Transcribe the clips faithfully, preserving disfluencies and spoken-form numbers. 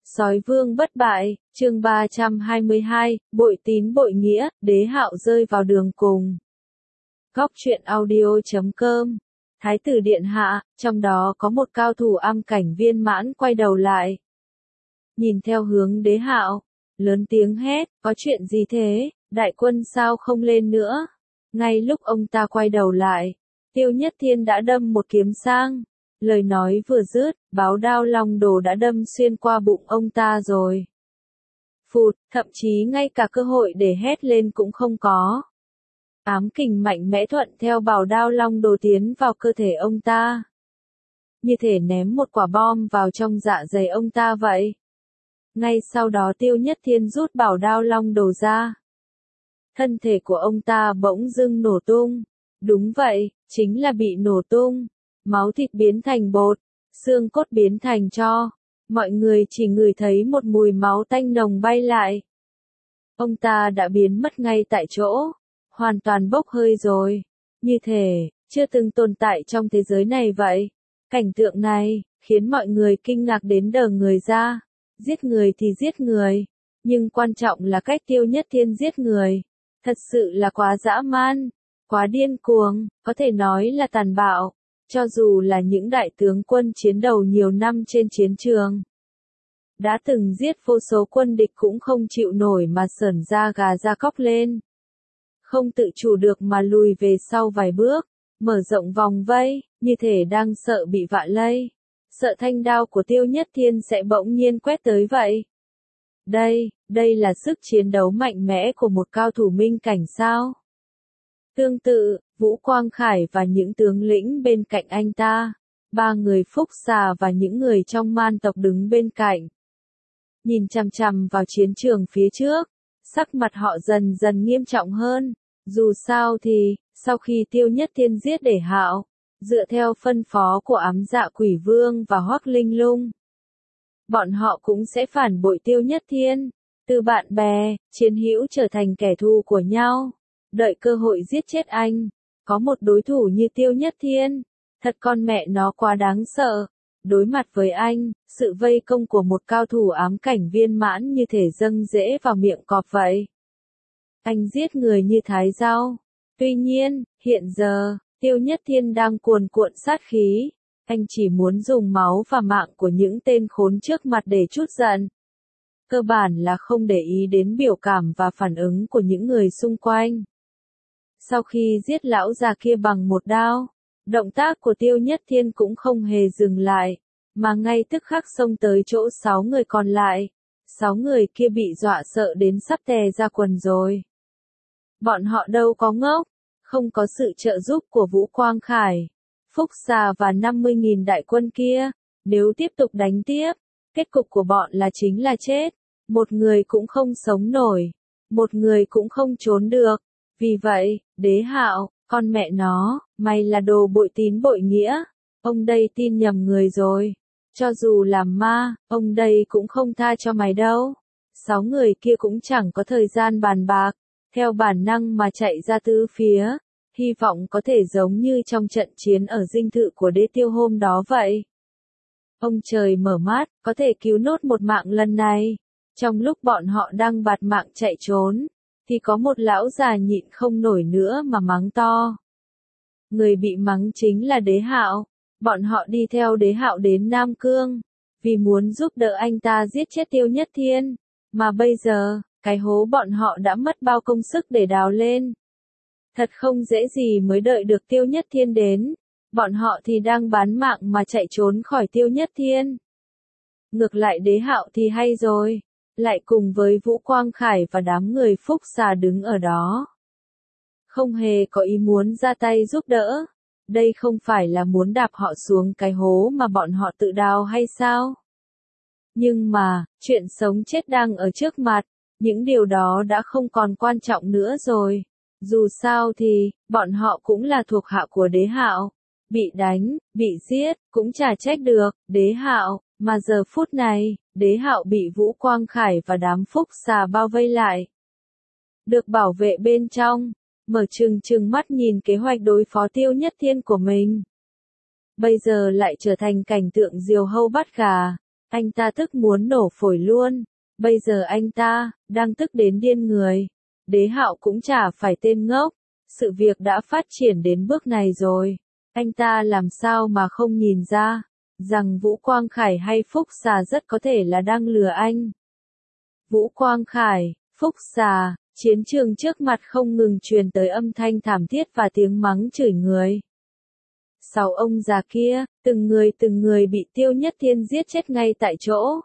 Sói vương bất bại, chương ba trăm hai mươi hai, bội tín bội nghĩa, đế hạo rơi vào đường cùng. Góc truyện audio chấm com. Thái tử điện hạ, trong đó có một cao thủ am cảnh viên mãn quay đầu lại. Nhìn theo hướng đế hạo, lớn tiếng hét, có chuyện gì thế, đại quân sao không lên nữa? Ngay lúc ông ta quay đầu lại, Tiêu Nhất Thiên đã đâm một kiếm sang. Lời nói vừa dứt, báo đao long đồ đã đâm xuyên qua bụng ông ta rồi. Phụt, thậm chí ngay cả cơ hội để hét lên cũng không có. Ám kình mạnh mẽ thuận theo bảo đao long đồ tiến vào cơ thể ông ta. Như thể ném một quả bom vào trong dạ dày ông ta vậy. Ngay sau đó Tiêu Nhất Thiên rút bảo đao long đồ ra. Thân thể của ông ta bỗng dưng nổ tung. Đúng vậy, chính là bị nổ tung. Máu thịt biến thành bột, xương cốt biến thành tro. Mọi người chỉ ngửi thấy một mùi máu tanh nồng bay lại. Ông ta đã biến mất ngay tại chỗ, hoàn toàn bốc hơi rồi. Như thể, chưa từng tồn tại trong thế giới này vậy. Cảnh tượng này, khiến mọi người kinh ngạc đến đờ người ra. Giết người thì giết người, nhưng quan trọng là cách Tiêu Nhất Thiên giết người. Thật sự là quá dã man, quá điên cuồng, có thể nói là tàn bạo. Cho dù là những đại tướng quân chiến đầu nhiều năm trên chiến trường, đã từng giết vô số quân địch cũng không chịu nổi mà sởn da gà da cóc lên. Không tự chủ được mà lùi về sau vài bước, mở rộng vòng vây, như thể đang sợ bị vạ lây. Sợ thanh đao của Tiêu Nhất Thiên sẽ bỗng nhiên quét tới vậy. Đây, đây là sức chiến đấu mạnh mẽ của một cao thủ minh cảnh sao? Tương tự, Vũ Quang Khải và những tướng lĩnh bên cạnh anh ta, ba người Phúc Xà và những người trong man tộc đứng bên cạnh. Nhìn chằm chằm vào chiến trường phía trước, sắc mặt họ dần dần nghiêm trọng hơn. Dù sao thì, sau khi Tiêu Nhất Thiên giết Đế Hạo, dựa theo phân phó của Ám Dạ Quỷ Vương và Hoắc Linh Lung, bọn họ cũng sẽ phản bội Tiêu Nhất Thiên, từ bạn bè, chiến hữu trở thành kẻ thù của nhau. Đợi cơ hội giết chết anh. Có một đối thủ như Tiêu Nhất Thiên, thật con mẹ nó quá đáng sợ. Đối mặt với anh, sự vây công của một cao thủ ám cảnh viên mãn như thể dâng dễ vào miệng cọp vậy. Anh giết người như thái rau. Tuy nhiên, hiện giờ, Tiêu Nhất Thiên đang cuồn cuộn sát khí. Anh chỉ muốn dùng máu và mạng của những tên khốn trước mặt để trút giận. Cơ bản là không để ý đến biểu cảm và phản ứng của những người xung quanh. Sau khi giết lão già kia bằng một đao, động tác của Tiêu Nhất Thiên cũng không hề dừng lại, mà ngay tức khắc xông tới chỗ sáu người còn lại. Sáu người kia bị dọa sợ đến sắp tè ra quần rồi. Bọn họ đâu có ngốc, không có sự trợ giúp của Vũ Quang Khải, Phúc Xà và năm mươi nghìn đại quân kia, nếu tiếp tục đánh tiếp, kết cục của bọn là chính là chết. Một người cũng không sống nổi, một người cũng không trốn được. Vì vậy, Đế Hạo, con mẹ nó, mày là đồ bội tín bội nghĩa. Ông đây tin nhầm người rồi. Cho dù làm ma, ông đây cũng không tha cho mày đâu. Sáu người kia cũng chẳng có thời gian bàn bạc, theo bản năng mà chạy ra tứ phía, hy vọng có thể giống như trong trận chiến ở dinh thự của Đế Tiêu hôm đó vậy. Ông trời mở mắt, có thể cứu nốt một mạng lần này. Trong lúc bọn họ đang bạt mạng chạy trốn, thì có một lão già nhịn không nổi nữa mà mắng to. Người bị mắng chính là Đế Hạo. Bọn họ đi theo Đế Hạo đến Nam Cương, vì muốn giúp đỡ anh ta giết chết Tiêu Nhất Thiên. Mà bây giờ, cái hố bọn họ đã mất bao công sức để đào lên. Thật không dễ gì mới đợi được Tiêu Nhất Thiên đến. Bọn họ thì đang bán mạng mà chạy trốn khỏi Tiêu Nhất Thiên. Ngược lại Đế Hạo thì hay rồi. Lại cùng với Vũ Quang Khải và đám người Phúc Xà đứng ở đó. Không hề có ý muốn ra tay giúp đỡ. Đây không phải là muốn đạp họ xuống cái hố mà bọn họ tự đào hay sao? Nhưng mà, chuyện sống chết đang ở trước mặt. Những điều đó đã không còn quan trọng nữa rồi. Dù sao thì, bọn họ cũng là thuộc hạ của Đế Hạo. Bị đánh, bị giết, cũng chả trách được, Đế Hạo. Mà giờ phút này, Đế Hạo bị Vũ Quang Khải và đám Phúc Xà bao vây lại. Được bảo vệ bên trong, mở trừng trừng mắt nhìn kế hoạch đối phó Tiêu Nhất Thiên của mình. Bây giờ lại trở thành cảnh tượng diều hâu bắt gà. Anh ta tức muốn nổ phổi luôn. Bây giờ anh ta, đang tức đến điên người. Đế Hạo cũng chả phải tên ngốc. Sự việc đã phát triển đến bước này rồi. Anh ta làm sao mà không nhìn ra, rằng Vũ Quang Khải hay Phúc Xà rất có thể là đang lừa anh. Vũ Quang Khải, Phúc Xà, chiến trường trước mặt không ngừng truyền tới âm thanh thảm thiết và tiếng mắng chửi người. Sáu ông già kia, từng người từng người bị Tiêu Nhất Thiên giết chết ngay tại chỗ.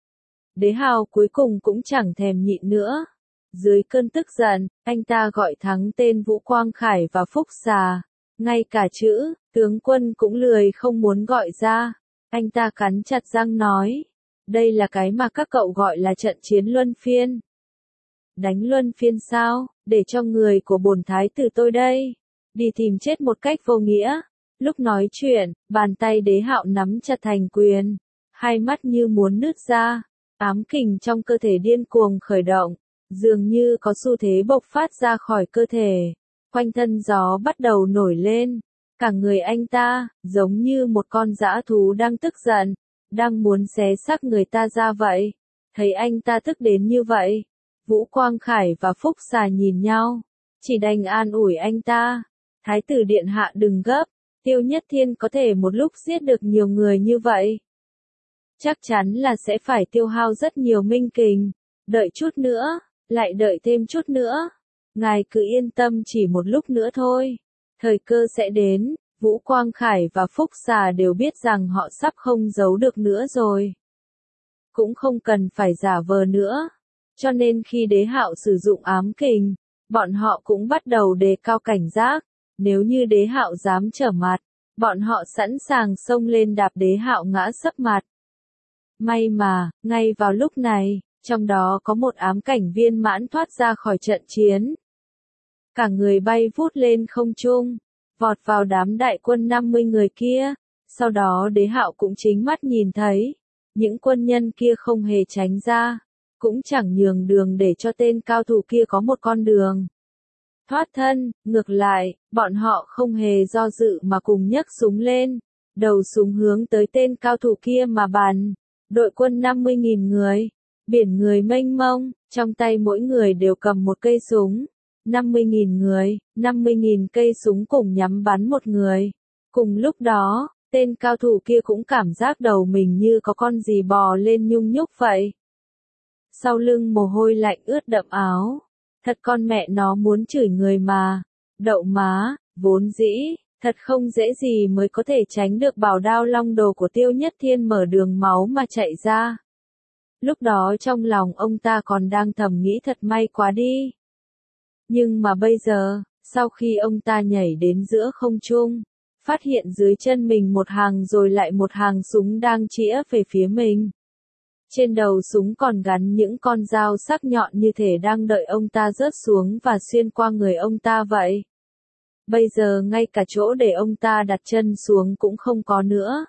Đế Hào cuối cùng cũng chẳng thèm nhịn nữa. Dưới cơn tức giận, anh ta gọi thắng tên Vũ Quang Khải và Phúc Xà. Ngay cả chữ, tướng quân cũng lười không muốn gọi ra. Anh ta cắn chặt răng nói. Đây là cái mà các cậu gọi là trận chiến luân phiên. Đánh luân phiên sao, để cho người của bổn thái tử tôi đây. Đi tìm chết một cách vô nghĩa. Lúc nói chuyện, bàn tay Đế Hạo nắm chặt thành quyền. Hai mắt như muốn nứt ra. Ám kình trong cơ thể điên cuồng khởi động. Dường như có xu thế bộc phát ra khỏi cơ thể. Quanh thân gió bắt đầu nổi lên. Cả người anh ta, giống như một con dã thú đang tức giận. Đang muốn xé xác người ta ra vậy. Thấy anh ta tức đến như vậy. Vũ Quang Khải và Phúc Xà nhìn nhau. Chỉ đành an ủi anh ta. Thái tử điện hạ đừng gấp. Tiêu Nhất Thiên có thể một lúc giết được nhiều người như vậy. Chắc chắn là sẽ phải tiêu hao rất nhiều minh kình. Đợi chút nữa, lại đợi thêm chút nữa. Ngài cứ yên tâm chỉ một lúc nữa thôi. Thời cơ sẽ đến. Vũ Quang Khải và Phúc Xà đều biết rằng họ sắp không giấu được nữa rồi. Cũng không cần phải giả vờ nữa. Cho nên khi Đế Hạo sử dụng ám kình, bọn họ cũng bắt đầu đề cao cảnh giác. Nếu như Đế Hạo dám trở mặt, bọn họ sẵn sàng xông lên đạp Đế Hạo ngã sấp mặt. May mà, ngay vào lúc này, trong đó có một ám cảnh viên mãn thoát ra khỏi trận chiến. Cả người bay vút lên không trung, vọt vào đám đại quân năm mươi người kia. Sau đó Đế Hạo cũng chính mắt nhìn thấy, những quân nhân kia không hề tránh ra, cũng chẳng nhường đường để cho tên cao thủ kia có một con đường thoát thân. Ngược lại, bọn họ không hề do dự mà cùng nhấc súng lên, đầu súng hướng tới tên cao thủ kia mà bắn. Đội quân năm mươi nghìn người, biển người mênh mông, trong tay mỗi người đều cầm một cây súng. năm mươi nghìn người, năm mươi nghìn cây súng cùng nhắm bắn một người. Cùng lúc đó, tên cao thủ kia cũng cảm giác đầu mình như có con gì bò lên nhung nhúc vậy. Sau lưng mồ hôi lạnh ướt đẫm áo. Thật con mẹ nó muốn chửi người mà. Đậu má, vốn dĩ, thật không dễ gì mới có thể tránh được bảo đao long đồ của Tiêu Nhất Thiên mở đường máu mà chạy ra. Lúc đó trong lòng ông ta còn đang thầm nghĩ thật may quá đi. Nhưng mà bây giờ, sau khi ông ta nhảy đến giữa không trung, phát hiện dưới chân mình một hàng rồi lại một hàng súng đang chĩa về phía mình. Trên đầu súng còn gắn những con dao sắc nhọn như thể đang đợi ông ta rớt xuống và xuyên qua người ông ta vậy. Bây giờ ngay cả chỗ để ông ta đặt chân xuống cũng không có nữa.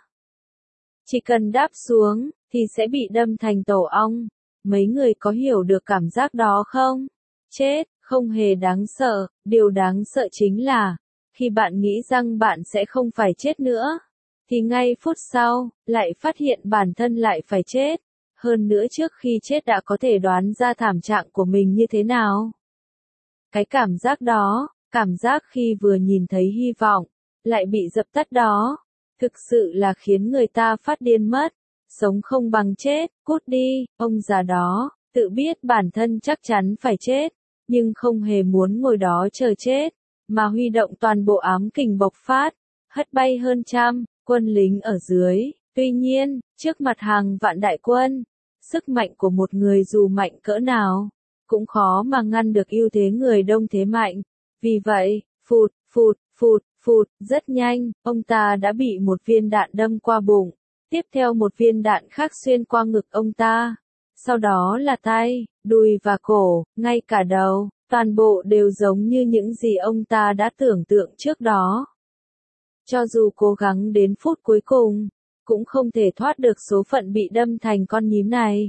Chỉ cần đáp xuống, thì sẽ bị đâm thành tổ ong. Mấy người có hiểu được cảm giác đó không? Chết, không hề đáng sợ, điều đáng sợ chính là, khi bạn nghĩ rằng bạn sẽ không phải chết nữa, thì ngay phút sau, lại phát hiện bản thân lại phải chết. Hơn nữa trước khi chết đã có thể đoán ra thảm trạng của mình như thế nào. Cái cảm giác đó, cảm giác khi vừa nhìn thấy hy vọng, lại bị dập tắt đó, thực sự là khiến người ta phát điên mất. Sống không bằng chết, cút đi, ông già đó, tự biết bản thân chắc chắn phải chết, nhưng không hề muốn ngồi đó chờ chết, mà huy động toàn bộ ám kình bộc phát, hất bay hơn trăm quân lính ở dưới. Tuy nhiên, trước mặt hàng vạn đại quân, sức mạnh của một người dù mạnh cỡ nào, cũng khó mà ngăn được ưu thế người đông thế mạnh. Vì vậy, phụt, phụt, phụt, phụt, rất nhanh, ông ta đã bị một viên đạn đâm qua bụng. Tiếp theo một viên đạn khác xuyên qua ngực ông ta. Sau đó là tay, đùi và cổ, ngay cả đầu, toàn bộ đều giống như những gì ông ta đã tưởng tượng trước đó. Cho dù cố gắng đến phút cuối cùng, cũng không thể thoát được số phận bị đâm thành con nhím này.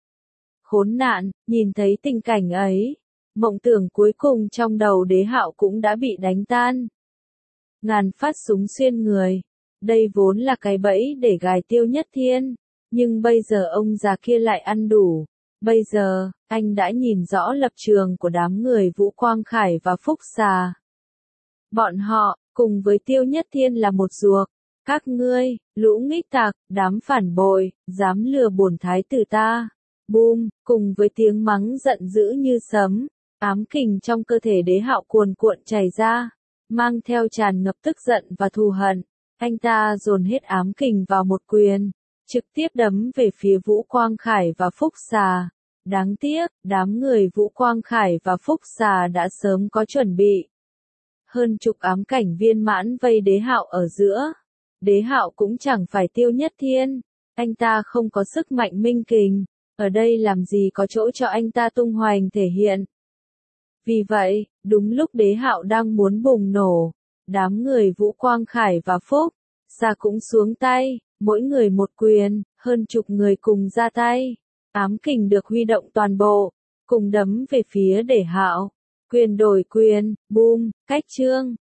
Khốn nạn, nhìn thấy tình cảnh ấy, mộng tưởng cuối cùng trong đầu Đế Hạo cũng đã bị đánh tan. Ngàn phát súng xuyên người. Đây vốn là cái bẫy để gài Tiêu Nhất Thiên, Nhưng bây giờ ông già kia lại ăn đủ. Bây giờ, anh đã nhìn rõ lập trường của đám người Vũ Quang Khải và Phúc Xà. Bọn họ, cùng với Tiêu Nhất Thiên là một ruột. Các ngươi, lũ nghịch tặc, đám phản bội, dám lừa bổn thái tử ta. Bùm, cùng với tiếng mắng giận dữ như sấm, ám kình trong cơ thể Đế Hạo cuồn cuộn chảy ra, mang theo tràn ngập tức giận và thù hận. Anh ta dồn hết ám kình vào một quyền, trực tiếp đấm về phía Vũ Quang Khải và Phúc Xà. Đáng tiếc, đám người Vũ Quang Khải và Phúc Xà đã sớm có chuẩn bị. Hơn chục ám cảnh viên mãn vây Đế Hạo ở giữa. Đế Hạo cũng chẳng phải Tiêu Nhất Thiên, anh ta không có sức mạnh minh kình, ở đây làm gì có chỗ cho anh ta tung hoành thể hiện. Vì vậy, đúng lúc Đế Hạo đang muốn bùng nổ, đám người Vũ Quang Khải và Phúc Xà cũng xuống tay, mỗi người một quyền, hơn chục người cùng ra tay. Ám kình được huy động toàn bộ, cùng đấm về phía Đế Hạo. Quyền đổi quyền, boom, cách chương.